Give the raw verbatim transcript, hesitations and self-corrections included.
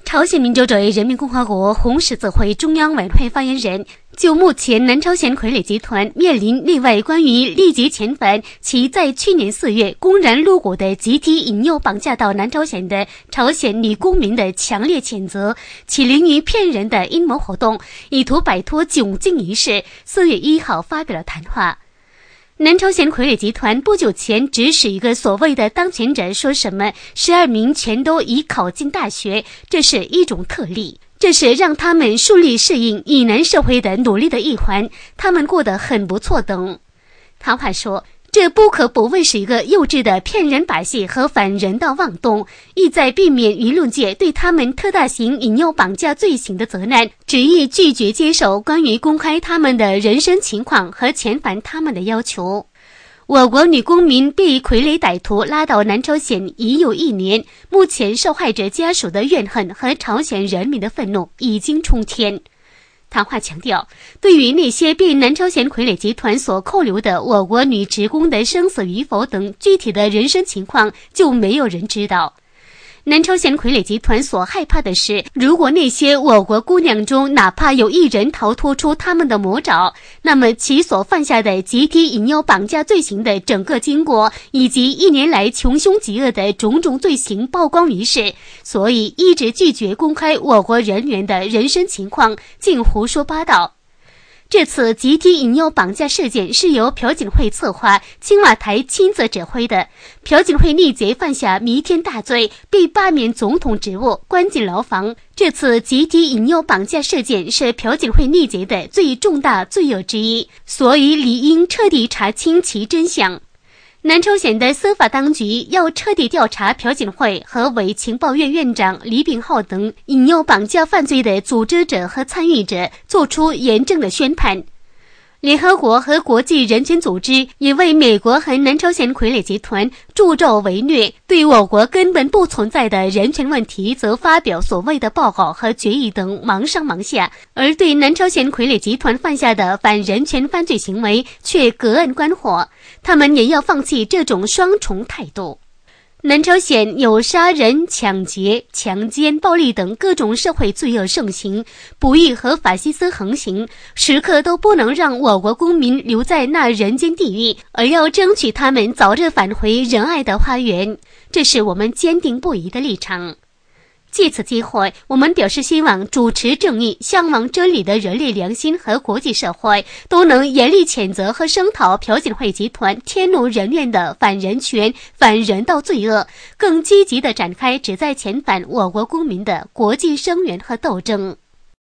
朝鲜民主主义人民共和国红十字会中央委员会发言人就目前南朝鲜傀儡集团面临内外关于立即遣返其在去年四月公然入国的集体引诱绑架到南朝鲜的朝鲜女公民的强烈谴责，其凌于骗人的阴谋活动，以图摆脱窘境一事，四月一号发表了谈话。南朝鲜傀儡集团不久前指使一个所谓的当权者说什么十二名全都已考进大学，这是一种特例，这是让他们顺利适应以南社会的努力的一环，他们过得很不错等。谈话说，这不可不谓是一个幼稚的骗人把戏和反人道妄动，意在避免舆论界对他们特大型引诱绑架罪行的责难，执意拒绝接受关于公开他们的人身情况和遣返他们的要求。我国女公民被傀儡歹徒拉到南朝鲜已有一年，目前受害者家属的怨恨和朝鲜人民的愤怒已经冲天。谈话强调，对于那些被南朝鲜傀儡集团所扣留的我国女职工的生死与否等具体的人身情况，就没有人知道。南朝鲜傀儡集团所害怕的是，如果那些我国姑娘中哪怕有一人逃脱出他们的魔爪，那么其所犯下的集体引诱绑架罪行的整个经过，以及一年来穷凶极恶的种种罪行曝光于世，所以一直拒绝公开我国人员的人身情况，竟胡说八道。这次集体引诱绑架事件是由朴槿惠策划，青瓦台亲自指挥的。朴槿惠逆贼犯下弥天大罪，被罢免总统职务，关进牢房。这次集体引诱绑架事件是朴槿惠逆贼的最重大罪恶之一，所以理应彻底查清其真相。南朝鲜的司法当局要彻底调查朴槿惠和伪情报院院长李炳浩等引诱绑架犯罪的组织者和参与者，做出严正的宣判。联合国和国际人权组织也为美国和南朝鲜傀儡集团助纣为虐，对我国根本不存在的人权问题则发表所谓的报告和决议等忙上忙下，而对南朝鲜傀儡集团犯下的反人权犯罪行为却隔岸观火。他们也要放弃这种双重态度。南朝鲜有杀人、抢劫、强奸、暴力等各种社会罪恶盛行，不义和法西斯横行，时刻都不能让我国公民留在那人间地狱，而要争取他们早日返回仁爱的花园，这是我们坚定不移的立场。借此机会，我们表示希望主持正义、向往真理的人类良心和国际社会都能严厉谴责和声讨朴槿惠集团天怒人怨的反人权、反人道罪恶，更积极地展开旨在遣返我国公民的国际声援和斗争。